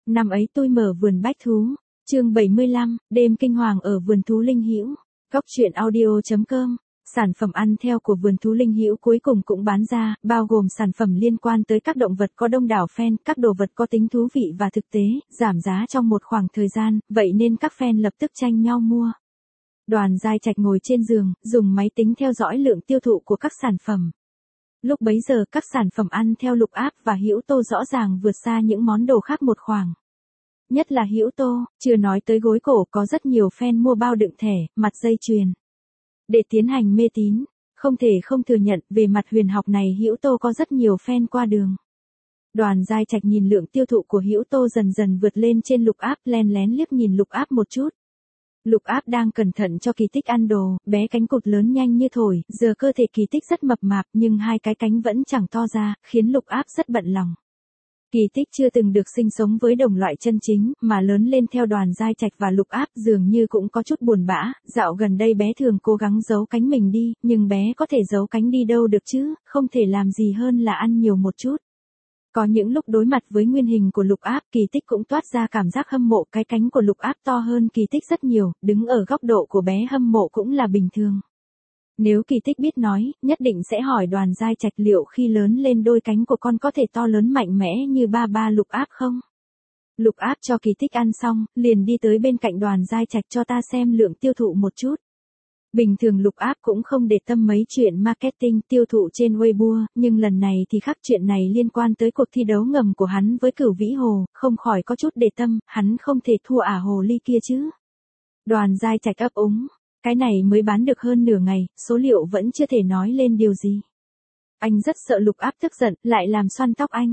Năm ấy tôi mở vườn bách thú. Chương 75, đêm kinh hoàng ở vườn thú Linh Hữu. Góc truyện audio.com. Sản phẩm ăn theo của vườn thú Linh Hữu cuối cùng cũng bán ra, bao gồm sản phẩm liên quan tới các động vật có đông đảo fan, các đồ vật có tính thú vị và thực tế, giảm giá trong một khoảng thời gian, vậy nên các fan lập tức tranh nhau mua. Đoàn Giai Trạch ngồi trên giường, dùng máy tính theo dõi lượng tiêu thụ của các sản phẩm. Lúc bấy giờ các sản phẩm ăn theo Lục Áp và Hữu Tô rõ ràng vượt xa những món đồ khác một khoảng. Nhất là Hữu Tô, chưa nói tới gối cổ, có rất nhiều fan mua bao đựng thẻ, mặt dây chuyền. Để tiến hành mê tín, không thể không thừa nhận, về mặt huyền học này Hữu Tô có rất nhiều fan qua đường. Đoàn Giai Trạch nhìn lượng tiêu thụ của Hữu Tô dần dần vượt lên trên Lục Áp, len lén liếc nhìn Lục Áp một chút. Lục Áp đang cẩn thận cho Kỳ Tích ăn đồ, bé cánh cụt lớn nhanh như thổi, giờ cơ thể Kỳ Tích rất mập mạp nhưng hai cái cánh vẫn chẳng to ra, khiến Lục Áp rất bận lòng. Kỳ Tích chưa từng được sinh sống với đồng loại chân chính, mà lớn lên theo Đoàn Giai Trạch và Lục Áp, dường như cũng có chút buồn bã, dạo gần đây bé thường cố gắng giấu cánh mình đi, nhưng bé có thể giấu cánh đi đâu được chứ, không thể làm gì hơn là ăn nhiều một chút. Có những lúc đối mặt với nguyên hình của Lục Áp, Kỳ Tích cũng toát ra cảm giác hâm mộ, cái cánh của Lục Áp to hơn Kỳ Tích rất nhiều, đứng ở góc độ của bé hâm mộ cũng là bình thường. Nếu Kỳ Tích biết nói, nhất định sẽ hỏi Đoàn Giai Trạch liệu khi lớn lên đôi cánh của con có thể to lớn mạnh mẽ như ba Lục Áp không? Lục Áp cho Kỳ Tích ăn xong, liền đi tới bên cạnh Đoàn Giai Trạch, cho ta xem lượng tiêu thụ một chút. Bình thường Lục Áp cũng không để tâm mấy chuyện marketing tiêu thụ trên Weibo, nhưng lần này thì khác, chuyện này liên quan tới cuộc thi đấu ngầm của hắn với Cửu Vĩ Hồ, không khỏi có chút để tâm, hắn không thể thua ả hồ ly kia chứ. Đoàn Giai Trạch ấp úng, cái này mới bán được hơn nửa ngày, số liệu vẫn chưa thể nói lên điều gì. Anh rất sợ Lục Áp tức giận, lại làm xoăn tóc anh.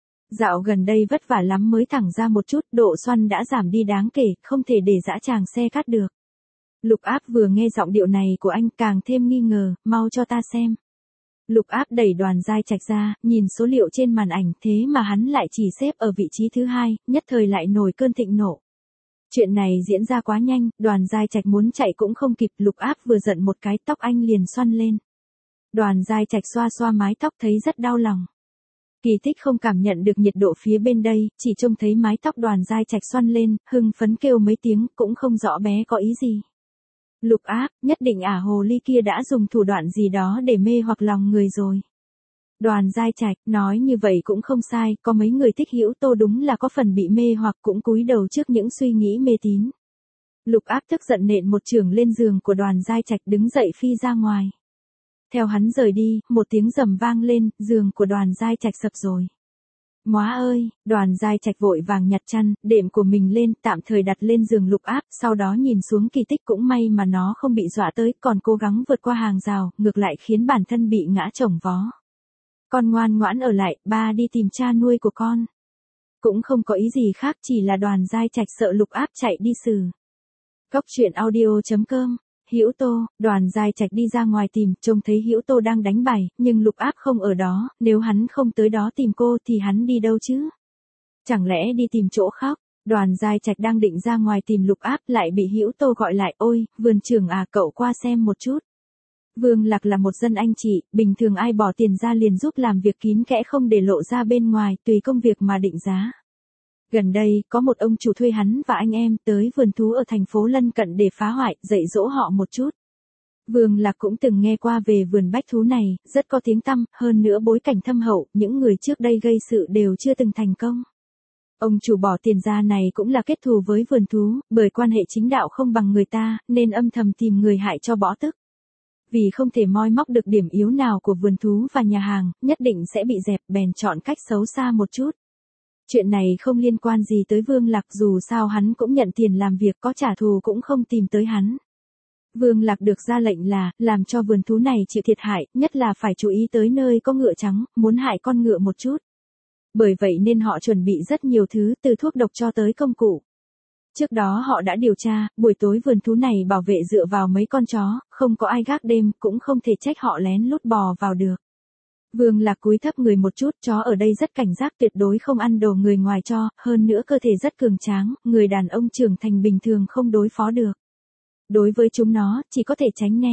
Dạo gần đây vất vả lắm mới thẳng ra một chút, độ xoăn đã giảm đi đáng kể, không thể để dã tràng xe cắt được. Lục Áp vừa nghe giọng điệu này của anh càng thêm nghi ngờ, mau cho ta xem. Lục Áp đẩy Đoàn Giai Trạch ra, nhìn số liệu trên màn ảnh, thế mà hắn lại chỉ xếp ở vị trí thứ 2, nhất thời lại nổi cơn thịnh nộ. Chuyện này diễn ra quá nhanh, Đoàn Giai Trạch muốn chạy cũng không kịp, Lục Áp vừa giận một cái tóc anh liền xoăn lên. Đoàn Giai Trạch xoa xoa mái tóc thấy rất đau lòng. Kỳ Tích không cảm nhận được nhiệt độ phía bên đây, chỉ trông thấy mái tóc Đoàn Giai Trạch xoăn lên, hưng phấn kêu mấy tiếng, cũng không rõ bé có ý gì. Lục Áp, nhất định ả hồ ly kia đã dùng thủ đoạn gì đó để mê hoặc lòng người rồi. Đoàn Giai Trạch, nói như vậy cũng không sai, có mấy người thích Hữu Tô đúng là có phần bị mê hoặc cũng cúi đầu trước những suy nghĩ mê tín. Lục Áp tức giận nện một chưởng lên giường của Đoàn Giai Trạch, đứng dậy phi ra ngoài. Theo hắn rời đi, một tiếng rầm vang lên, giường của Đoàn Giai Trạch sập rồi. Móa ơi, Đoàn Giai Trạch vội vàng nhặt chăn, đệm của mình lên, tạm thời đặt lên giường Lục Áp, sau đó nhìn xuống Kỳ Tích, cũng may mà nó không bị dọa tới, còn cố gắng vượt qua hàng rào, ngược lại khiến bản thân bị ngã chồng vó. Con ngoan ngoãn ở lại, ba đi tìm cha nuôi của con. Cũng không có ý gì khác, chỉ là Đoàn Giai Trạch sợ Lục Áp chạy đi xử. Góc truyện audio.com. Hữu Tô, Đoàn Giai Trạch đi ra ngoài tìm, trông thấy Hữu Tô đang đánh bài, nhưng Lục Áp không ở đó, nếu hắn không tới đó tìm cô thì hắn đi đâu chứ? Chẳng lẽ đi tìm chỗ khác? Đoàn Giai Trạch đang định ra ngoài tìm Lục Áp, lại bị Hữu Tô gọi lại, ôi, vườn trưởng à, cậu qua xem một chút. Vương Lạc là một dân anh chị, bình thường ai bỏ tiền ra liền giúp làm việc kín kẽ không để lộ ra bên ngoài, tùy công việc mà định giá. Gần đây, có một ông chủ thuê hắn và anh em tới vườn thú ở thành phố lân cận để phá hoại, dạy dỗ họ một chút. Vương Lạc cũng từng nghe qua về vườn bách thú này, rất có tiếng tăm, hơn nữa bối cảnh thâm hậu, những người trước đây gây sự đều chưa từng thành công. Ông chủ bỏ tiền ra này cũng là kết thù với vườn thú, bởi quan hệ chính đạo không bằng người ta, nên âm thầm tìm người hại cho bỏ tức. Vì không thể moi móc được điểm yếu nào của vườn thú và nhà hàng, nhất định sẽ bị dẹp, bèn chọn cách xấu xa một chút. Chuyện này không liên quan gì tới Vương Lạc, dù sao hắn cũng nhận tiền làm việc, có trả thù cũng không tìm tới hắn. Vương Lạc được ra lệnh là, làm cho vườn thú này chịu thiệt hại, nhất là phải chú ý tới nơi có ngựa trắng, muốn hại con ngựa một chút. Bởi vậy nên họ chuẩn bị rất nhiều thứ, từ thuốc độc cho tới công cụ. Trước đó họ đã điều tra, buổi tối vườn thú này bảo vệ dựa vào mấy con chó, không có ai gác đêm, cũng không thể trách họ lén lút bò vào được. Vương Lạc cúi thấp người một chút, chó ở đây rất cảnh giác, tuyệt đối không ăn đồ người ngoài cho, hơn nữa cơ thể rất cường tráng, người đàn ông trưởng thành bình thường không đối phó được. Đối với chúng nó, chỉ có thể tránh né.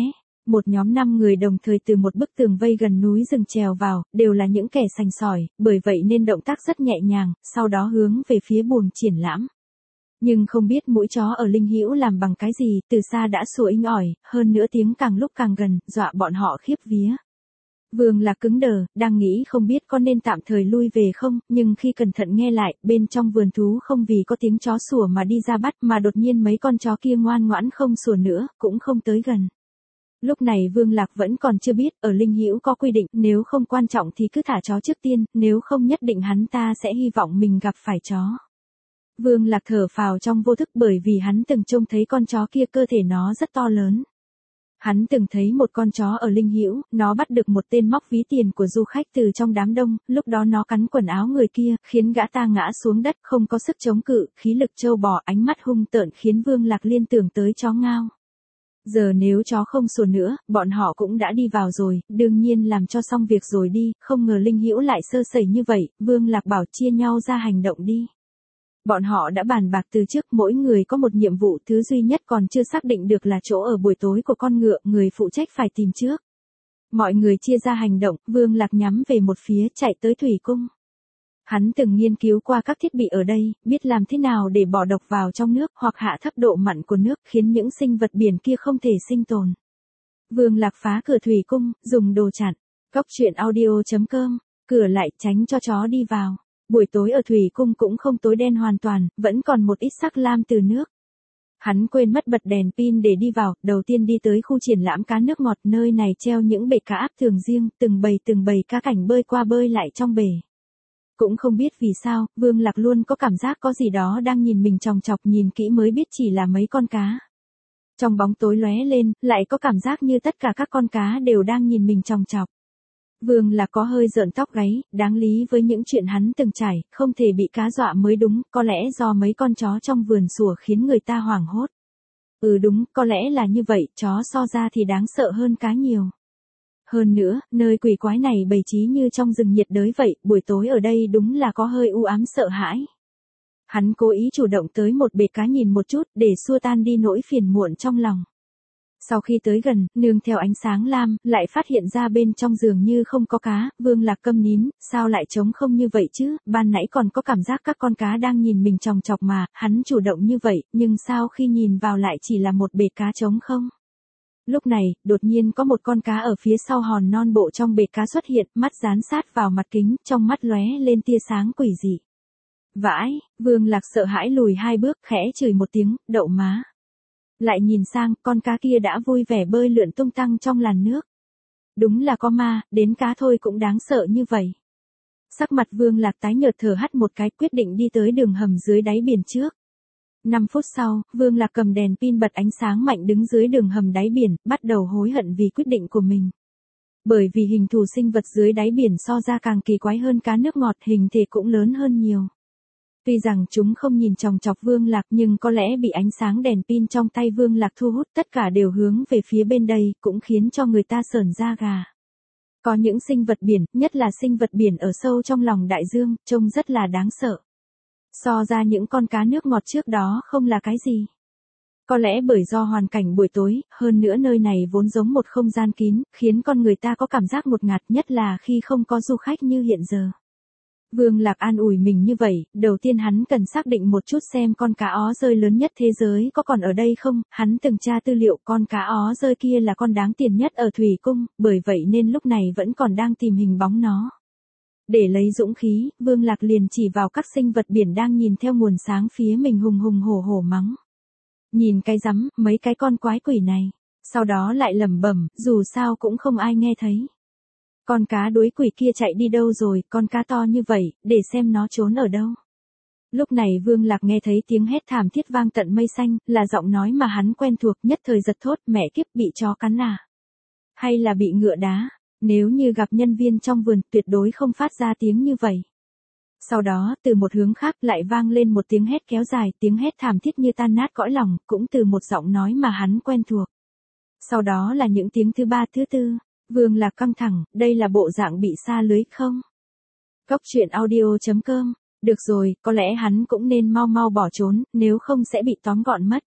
Một nhóm 5 người đồng thời từ một bức tường vây gần núi rừng trèo vào, đều là những kẻ sành sỏi, bởi vậy nên động tác rất nhẹ nhàng, sau đó hướng về phía buồng triển lãm. Nhưng không biết mũi chó ở Linh Hữu làm bằng cái gì, từ xa đã sủa inh ỏi, hơn nữa tiếng càng lúc càng gần, dọa bọn họ khiếp vía. Vương Lạc cứng đờ, đang nghĩ không biết có nên tạm thời lui về không, nhưng khi cẩn thận nghe lại, bên trong vườn thú không vì có tiếng chó sủa mà đi ra bắt, mà đột nhiên mấy con chó kia ngoan ngoãn không sủa nữa, cũng không tới gần. Lúc này Vương Lạc vẫn còn chưa biết, ở Linh Hữu có quy định, nếu không quan trọng thì cứ thả chó trước tiên, nếu không nhất định hắn ta sẽ hy vọng mình gặp phải chó. Vương Lạc thở phào trong vô thức bởi vì hắn từng trông thấy con chó kia cơ thể nó rất to lớn. Hắn từng thấy một con chó ở Linh Hữu, nó bắt được một tên móc ví tiền của du khách từ trong đám đông, lúc đó nó cắn quần áo người kia, khiến gã ta ngã xuống đất, không có sức chống cự, khí lực trâu bò, ánh mắt hung tợn khiến Vương Lạc liên tưởng tới chó ngao. Giờ nếu chó không sủa nữa, bọn họ cũng đã đi vào rồi, đương nhiên làm cho xong việc rồi đi, không ngờ Linh Hữu lại sơ sẩy như vậy, Vương Lạc bảo chia nhau ra hành động đi. Bọn họ đã bàn bạc từ trước, mỗi người có một nhiệm vụ, thứ duy nhất còn chưa xác định được là chỗ ở buổi tối của con ngựa, người phụ trách phải tìm trước. Mọi người chia ra hành động, Vương Lạc nhắm về một phía, chạy tới thủy cung. Hắn từng nghiên cứu qua các thiết bị ở đây, biết làm thế nào để bỏ độc vào trong nước hoặc hạ thấp độ mặn của nước khiến những sinh vật biển kia không thể sinh tồn. Vương Lạc phá cửa thủy cung, dùng đồ chặn. Cóc truyện audio.com, cửa lại tránh cho chó đi vào. Buổi tối ở thủy cung cũng không tối đen hoàn toàn, vẫn còn một ít sắc lam từ nước. Hắn quên mất bật đèn pin để đi vào, đầu tiên đi tới khu triển lãm cá nước ngọt, nơi này treo những bể cá áp thường riêng, từng bầy cá cảnh bơi qua bơi lại trong bể. Cũng không biết vì sao, Vương Lạc luôn có cảm giác có gì đó đang nhìn mình chòng chọc, nhìn kỹ mới biết chỉ là mấy con cá. Trong bóng tối lóe lên, lại có cảm giác như tất cả các con cá đều đang nhìn mình chòng chọc. Vương Lạc có hơi rợn tóc gáy, đáng lý với những chuyện hắn từng trải, không thể bị cá dọa mới đúng, có lẽ do mấy con chó trong vườn sủa khiến người ta hoảng hốt. Đúng, có lẽ là như vậy, chó so ra thì đáng sợ hơn cá nhiều. Hơn nữa, nơi quỷ quái này bày trí như trong rừng nhiệt đới vậy, buổi tối ở đây đúng là có hơi u ám sợ hãi. Hắn cố ý chủ động tới một bể cá nhìn một chút, để xua tan đi nỗi phiền muộn trong lòng. Sau khi tới gần, nương theo ánh sáng lam, lại phát hiện ra bên trong giường như không có cá, Vương Lạc câm nín, sao lại trống không như vậy chứ, ban nãy còn có cảm giác các con cá đang nhìn mình chòng chọc mà, hắn chủ động như vậy, nhưng sao khi nhìn vào lại chỉ là một bể cá trống không? Lúc này, đột nhiên có một con cá ở phía sau hòn non bộ trong bể cá xuất hiện, mắt dán sát vào mặt kính, trong mắt lóe lên tia sáng quỷ dị. Vãi, Vương Lạc sợ hãi lùi 2 bước, khẽ chửi một tiếng, đậu má. Lại nhìn sang, con cá kia đã vui vẻ bơi lượn tung tăng trong làn nước. Đúng là có ma, đến cá thôi cũng đáng sợ như vậy. Sắc mặt Vương Lạc tái nhợt, thở hắt một cái, quyết định đi tới đường hầm dưới đáy biển trước. 5 phút sau, Vương Lạc cầm đèn pin bật ánh sáng mạnh đứng dưới đường hầm đáy biển, bắt đầu hối hận vì quyết định của mình. Bởi vì hình thù sinh vật dưới đáy biển so ra càng kỳ quái hơn cá nước ngọt, hình thể cũng lớn hơn nhiều. Tuy rằng chúng không nhìn chòng chọc Vương Lạc nhưng có lẽ bị ánh sáng đèn pin trong tay Vương Lạc thu hút, tất cả đều hướng về phía bên đây, cũng khiến cho người ta sởn da gà. Có những sinh vật biển, nhất là sinh vật biển ở sâu trong lòng đại dương, trông rất là đáng sợ. So ra những con cá nước ngọt trước đó không là cái gì. Có lẽ bởi do hoàn cảnh buổi tối, hơn nữa nơi này vốn giống một không gian kín, khiến con người ta có cảm giác ngột ngạt, nhất là khi không có du khách như hiện giờ. Vương Lạc an ủi mình như vậy, đầu tiên hắn cần xác định một chút xem con cá ó rơi lớn nhất thế giới có còn ở đây không, hắn từng tra tư liệu, con cá ó rơi kia là con đáng tiền nhất ở thủy cung, bởi vậy nên lúc này vẫn còn đang tìm hình bóng nó. Để lấy dũng khí, Vương Lạc liền chỉ vào các sinh vật biển đang nhìn theo nguồn sáng phía mình hùng hùng hổ hổ mắng. Nhìn cái rắm, mấy cái con quái quỷ này. Sau đó lại lẩm bẩm, dù sao cũng không ai nghe thấy. Con cá đuối quỷ kia chạy đi đâu rồi, con cá to như vậy, để xem nó trốn ở đâu. Lúc này Vương Lạc nghe thấy tiếng hét thảm thiết vang tận mây xanh, là giọng nói mà hắn quen thuộc, nhất thời giật thốt, mẹ kiếp, bị chó cắn à? Hay là bị ngựa đá? Nếu như gặp nhân viên trong vườn, tuyệt đối không phát ra tiếng như vậy. Sau đó, từ một hướng khác lại vang lên một tiếng hét kéo dài, tiếng hét thảm thiết như tan nát cõi lòng, cũng từ một giọng nói mà hắn quen thuộc. Sau đó là những tiếng thứ ba thứ tư. Vương Lạc căng thẳng, đây là bộ dạng bị sa lưới không? Cóc truyện audio.com, được rồi, có lẽ hắn cũng nên mau mau bỏ trốn, nếu không sẽ bị tóm gọn mất.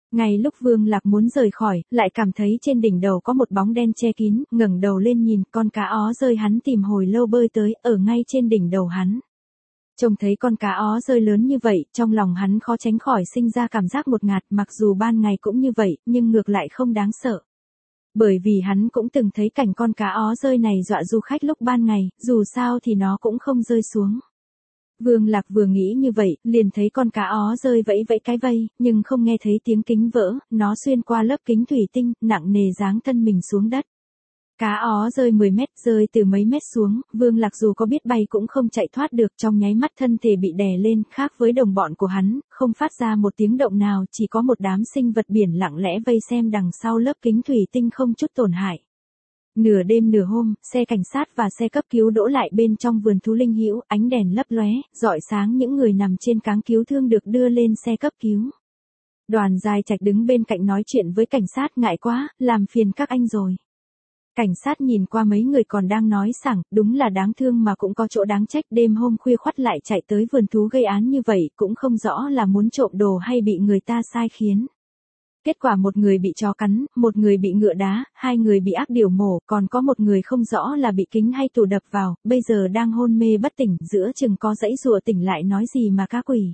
Ngay lúc Vương Lạc muốn rời khỏi, lại cảm thấy trên đỉnh đầu có một bóng đen che kín, ngẩng đầu lên nhìn, con cá ó rơi hắn tìm hồi lâu bơi tới, ở ngay trên đỉnh đầu hắn. Trông thấy con cá ó rơi lớn như vậy, trong lòng hắn khó tránh khỏi sinh ra cảm giác ngột ngạt, mặc dù ban ngày cũng như vậy, nhưng ngược lại không đáng sợ. Bởi vì hắn cũng từng thấy cảnh con cá ó rơi này dọa du khách lúc ban ngày, dù sao thì nó cũng không rơi xuống. Vương Lạc vừa nghĩ như vậy, liền thấy con cá ó rơi vẫy vẫy cái vây, nhưng không nghe thấy tiếng kính vỡ, nó xuyên qua lớp kính thủy tinh, nặng nề giáng thân mình xuống đất. Cá ó rơi 10 mét, rơi từ mấy mét xuống, Vương Lạc dù có biết bay cũng không chạy thoát được, trong nháy mắt thân thể bị đè lên, khác với đồng bọn của hắn, không phát ra một tiếng động nào, chỉ có một đám sinh vật biển lặng lẽ vây xem đằng sau lớp kính thủy tinh không chút tổn hại. Nửa đêm nửa hôm, xe cảnh sát và xe cấp cứu đỗ lại bên trong vườn thú Linh Hữu, ánh đèn lấp lóe, rọi sáng những người nằm trên cáng cứu thương được đưa lên xe cấp cứu. Đoàn Giai Trạch đứng bên cạnh nói chuyện với cảnh sát, ngại quá, làm phiền các anh rồi. Cảnh sát nhìn qua mấy người còn đang nói sảng, đúng là đáng thương mà cũng có chỗ đáng trách, đêm hôm khuya khoắt lại chạy tới vườn thú gây án như vậy, cũng không rõ là muốn trộm đồ hay bị người ta sai khiến. Kết quả một người bị chó cắn, một người bị ngựa đá, hai người bị ác điểu mổ, còn có một người không rõ là bị kính hay tủ đập vào, bây giờ đang hôn mê bất tỉnh, giữa chừng có dãy rùa tỉnh lại nói gì mà cá quỷ.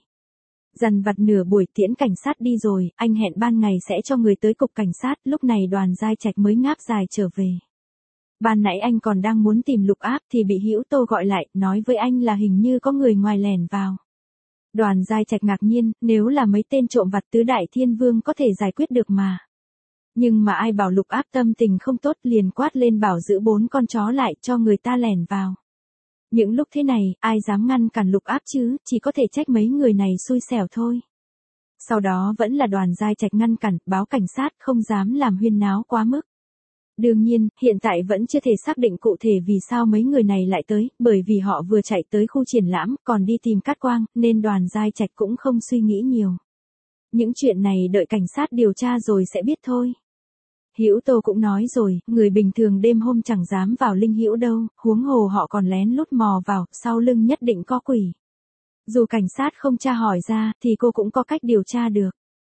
Dằn vặt nửa buổi tiễn cảnh sát đi rồi, anh hẹn ban ngày sẽ cho người tới cục cảnh sát, lúc này Đoàn Giai Trạch mới ngáp dài trở về. Ban nãy anh còn đang muốn tìm Lục Áp thì bị Hữu Tô gọi lại, nói với anh là hình như có người ngoài lẻn vào. Đoàn Giai Trạch ngạc nhiên, nếu là mấy tên trộm vặt tứ đại thiên vương có thể giải quyết được mà. Nhưng mà ai bảo Lục Áp tâm tình không tốt, liền quát lên bảo giữ 4 con chó lại cho người ta lẻn vào. Những lúc thế này, ai dám ngăn cản Lục Áp chứ, chỉ có thể trách mấy người này xui xẻo thôi. Sau đó vẫn là Đoàn Giai Trạch ngăn cản, báo cảnh sát, không dám làm huyên náo quá mức. Đương nhiên, hiện tại vẫn chưa thể xác định cụ thể vì sao mấy người này lại tới, bởi vì họ vừa chạy tới khu triển lãm, còn đi tìm Cát Quang, nên Đoàn Giai Trạch cũng không suy nghĩ nhiều. Những chuyện này đợi cảnh sát điều tra rồi sẽ biết thôi. Hữu Tô cũng nói rồi, người bình thường đêm hôm chẳng dám vào Linh Hữu đâu, huống hồ họ còn lén lút mò vào, sau lưng nhất định có quỷ. Dù cảnh sát không tra hỏi ra, thì cô cũng có cách điều tra được.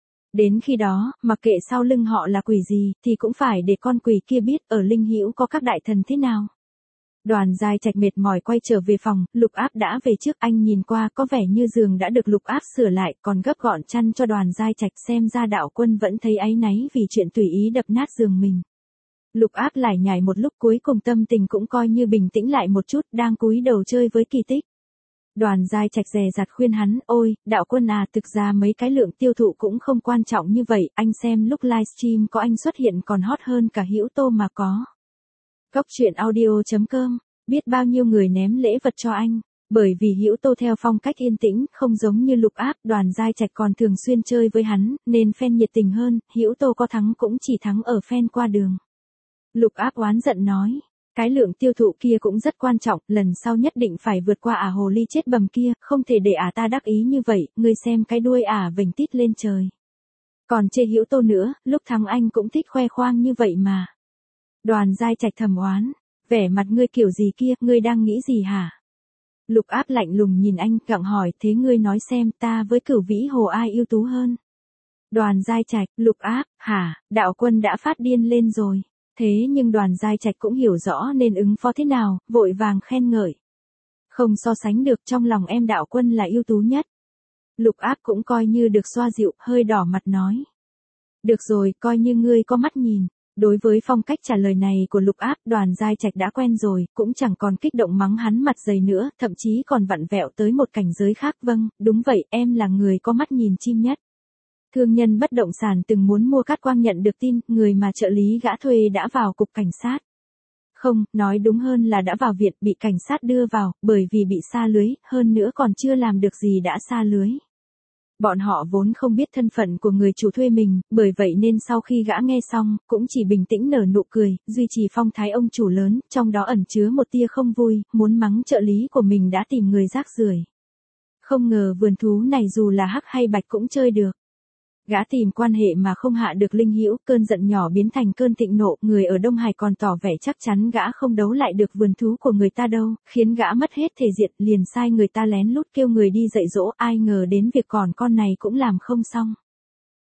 Đến khi đó, mặc kệ sau lưng họ là quỷ gì, thì cũng phải để con quỷ kia biết ở Linh Hữu có các đại thần thế nào. Đoàn Giai Trạch mệt mỏi quay trở về phòng, Lục Áp đã về trước, anh nhìn qua có vẻ như giường đã được Lục Áp sửa lại, còn gấp gọn chăn cho Đoàn Giai Trạch, xem ra Đạo Quân vẫn thấy áy náy vì chuyện tùy ý đập nát giường mình. Lục Áp lải nhải một lúc cuối cùng tâm tình cũng coi như bình tĩnh lại một chút, đang cúi đầu chơi với Kỳ Tích. Đoàn Giai Trạch dè dặt khuyên hắn, ôi, Đạo Quân à, thực ra mấy cái lượng tiêu thụ cũng không quan trọng như vậy, anh xem lúc livestream có anh xuất hiện còn hot hơn cả Hữu Tô mà có. Góc truyện audio.com, biết bao nhiêu người ném lễ vật cho anh, bởi vì Hữu Tô theo phong cách yên tĩnh, không giống như Lục Áp, Đoàn Giai Trạch còn thường xuyên chơi với hắn, nên fan nhiệt tình hơn, Hữu Tô có thắng cũng chỉ thắng ở fan qua đường. Lục Áp oán giận nói. Cái lượng tiêu thụ kia cũng rất quan trọng, lần sau nhất định phải vượt qua hồ ly chết bầm kia, không thể để ta đắc ý như vậy, ngươi xem cái đuôi vểnh tít lên trời. Còn chê Hữu Tô nữa, lúc thắng anh cũng thích khoe khoang như vậy mà. Đoàn Giai Trạch thầm oán, vẻ mặt ngươi kiểu gì kia, ngươi đang nghĩ gì hả? Lục Áp lạnh lùng nhìn anh, gặng hỏi, thế ngươi nói xem ta với Cửu Vĩ Hồ ai ưu tú hơn? Đoàn Giai Trạch, Lục Áp, hả, Đạo Quân đã phát điên lên rồi. Thế nhưng Đoàn Giai Trạch cũng hiểu rõ nên ứng phó thế nào, vội vàng khen ngợi. Không so sánh được, trong lòng em Đạo Quân là ưu tú nhất. Lục Áp cũng coi như được xoa dịu, hơi đỏ mặt nói. Được rồi, coi như ngươi có mắt nhìn. Đối với phong cách trả lời này của Lục Áp, Đoàn Giai Trạch đã quen rồi, cũng chẳng còn kích động mắng hắn mặt dày nữa, thậm chí còn vặn vẹo tới một cảnh giới khác. Vâng, đúng vậy, em là người có mắt nhìn chim nhất. Thương nhân bất động sản từng muốn mua Cát Quang nhận được tin, người mà trợ lý gã thuê đã vào cục cảnh sát. Không, nói đúng hơn là đã vào viện, bị cảnh sát đưa vào, bởi vì bị sa lưới, hơn nữa còn chưa làm được gì đã sa lưới. Bọn họ vốn không biết thân phận của người chủ thuê mình, bởi vậy nên sau khi gã nghe xong, cũng chỉ bình tĩnh nở nụ cười, duy trì phong thái ông chủ lớn, trong đó ẩn chứa một tia không vui, muốn mắng trợ lý của mình đã tìm người rác rưởi. Không ngờ vườn thú này dù là hắc hay bạch cũng chơi được. Gã tìm quan hệ mà không hạ được Linh Hữu, cơn giận nhỏ biến thành cơn thịnh nộ, người ở Đông Hải còn tỏ vẻ chắc chắn gã không đấu lại được vườn thú của người ta đâu, khiến gã mất hết thể diện, liền sai người ta lén lút kêu người đi dạy dỗ, ai ngờ đến việc còn con này cũng làm không xong.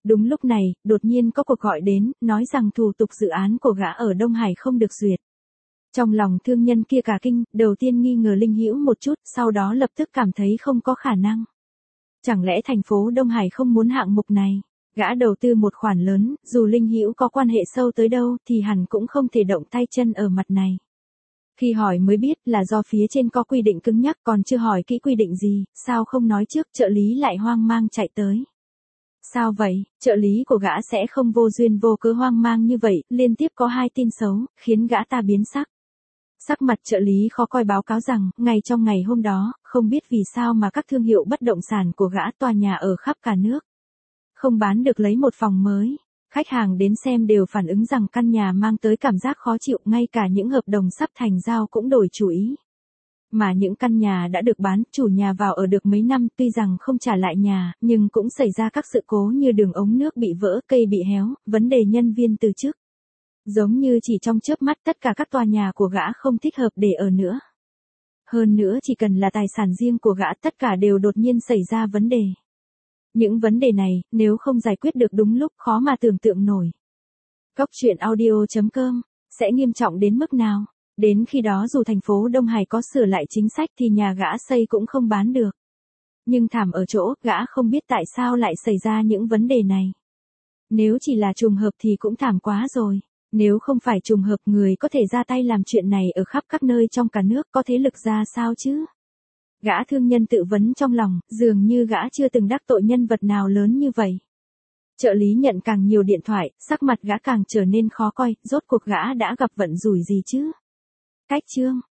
Đúng lúc này, đột nhiên có cuộc gọi đến, nói rằng thủ tục dự án của gã ở Đông Hải không được duyệt. Trong lòng thương nhân kia cả kinh, đầu tiên nghi ngờ Linh Hữu một chút, sau đó lập tức cảm thấy không có khả năng. Chẳng lẽ thành phố Đông Hải không muốn hạng mục này? Gã đầu tư một khoản lớn, dù Linh Hữu có quan hệ sâu tới đâu thì hẳn cũng không thể động tay chân ở mặt này. Khi hỏi mới biết là do phía trên có quy định cứng nhắc, còn chưa hỏi kỹ quy định gì, sao không nói trước, trợ lý lại hoang mang chạy tới. Sao vậy, trợ lý của gã sẽ không vô duyên vô cớ hoang mang như vậy, liên tiếp có 2 tin xấu, khiến gã ta biến sắc. Sắc mặt trợ lý khó coi báo cáo rằng, ngay trong ngày hôm đó, không biết vì sao mà các thương hiệu bất động sản của gã tòa nhà ở khắp cả nước không bán được lấy một phòng mới. Khách hàng đến xem đều phản ứng rằng căn nhà mang tới cảm giác khó chịu, ngay cả những hợp đồng sắp thành giao cũng đổi chủ ý. Mà những căn nhà đã được bán, chủ nhà vào ở được mấy năm, tuy rằng không trả lại nhà, nhưng cũng xảy ra các sự cố như đường ống nước bị vỡ, cây bị héo, vấn đề nhân viên từ chức. Giống như chỉ trong chớp mắt tất cả các tòa nhà của gã không thích hợp để ở nữa. Hơn nữa chỉ cần là tài sản riêng của gã tất cả đều đột nhiên xảy ra vấn đề. Những vấn đề này, nếu không giải quyết được đúng lúc khó mà tưởng tượng nổi. Góc truyện audio.com sẽ nghiêm trọng đến mức nào? Đến khi đó dù thành phố Đông Hải có sửa lại chính sách thì nhà gã xây cũng không bán được. Nhưng thảm ở chỗ, gã không biết tại sao lại xảy ra những vấn đề này. Nếu chỉ là trùng hợp thì cũng thảm quá rồi. Nếu không phải trùng hợp, người có thể ra tay làm chuyện này ở khắp các nơi trong cả nước có thế lực ra sao chứ? Gã thương nhân tự vấn trong lòng, dường như gã chưa từng đắc tội nhân vật nào lớn như vậy. Trợ lý nhận càng nhiều điện thoại, sắc mặt gã càng trở nên khó coi, rốt cuộc gã đã gặp vận rủi gì chứ? Cách chương